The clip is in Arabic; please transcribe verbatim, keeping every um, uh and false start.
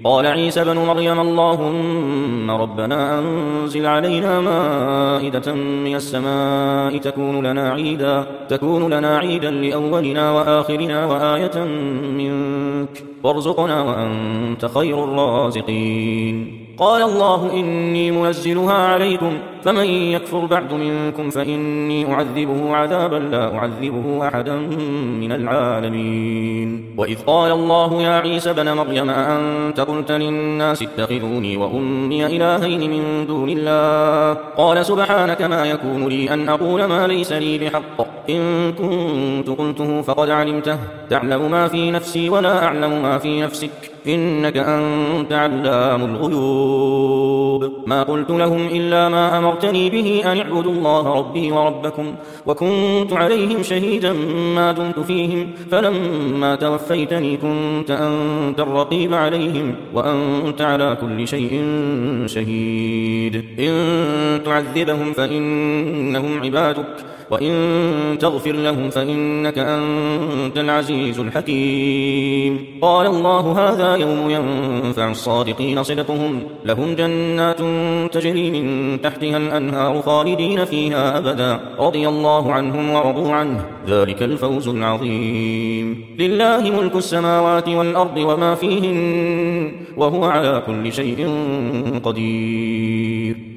قال عيسى بن مريم اللهم ربنا أنزل علينا مائدة من السماء تكون لنا عيدا, تكون لنا عيدا لأولنا وآخرنا وآية منك وارزقنا وأنت خير الرازقين. قال الله إني منزلها عليكم فمن يكفر بعد منكم فإني أعذبه عذابا لا أعذبه أحدا من العالمين. وإذ قال الله يا عيسى بن مريم أأنت قلت للناس اتخذوني وأمي إلهين من دون الله قال سبحانك ما يكون لي أن أقول ما ليس لي بحق إن كنت قلته فقد علمته تعلم ما في نفسي ولا أعلم ما في نفسك إنك أنت علام الغيوب. ما قلت لهم إلا ما أمرتني به أن اعبدوا الله ربي وربكم وكنت عليهم شهيدا ما دمت فيهم فلما توفيتني كنت أنت الرقيب عليهم وأنت على كل شيء شهيد. إن تعذبهم فإنهم عبادك وإن تغفر لهم فإنك أنت العزيز الحكيم. قال الله هذا يوم ينفع الصادقين صدقهم لهم جنات تجري من تحتها الأنهار خالدين فيها أبدا رضي الله عنهم ورضوا عنه ذلك الفوز العظيم. لله ملك السماوات والأرض وما فيهن وهو على كل شيء قدير.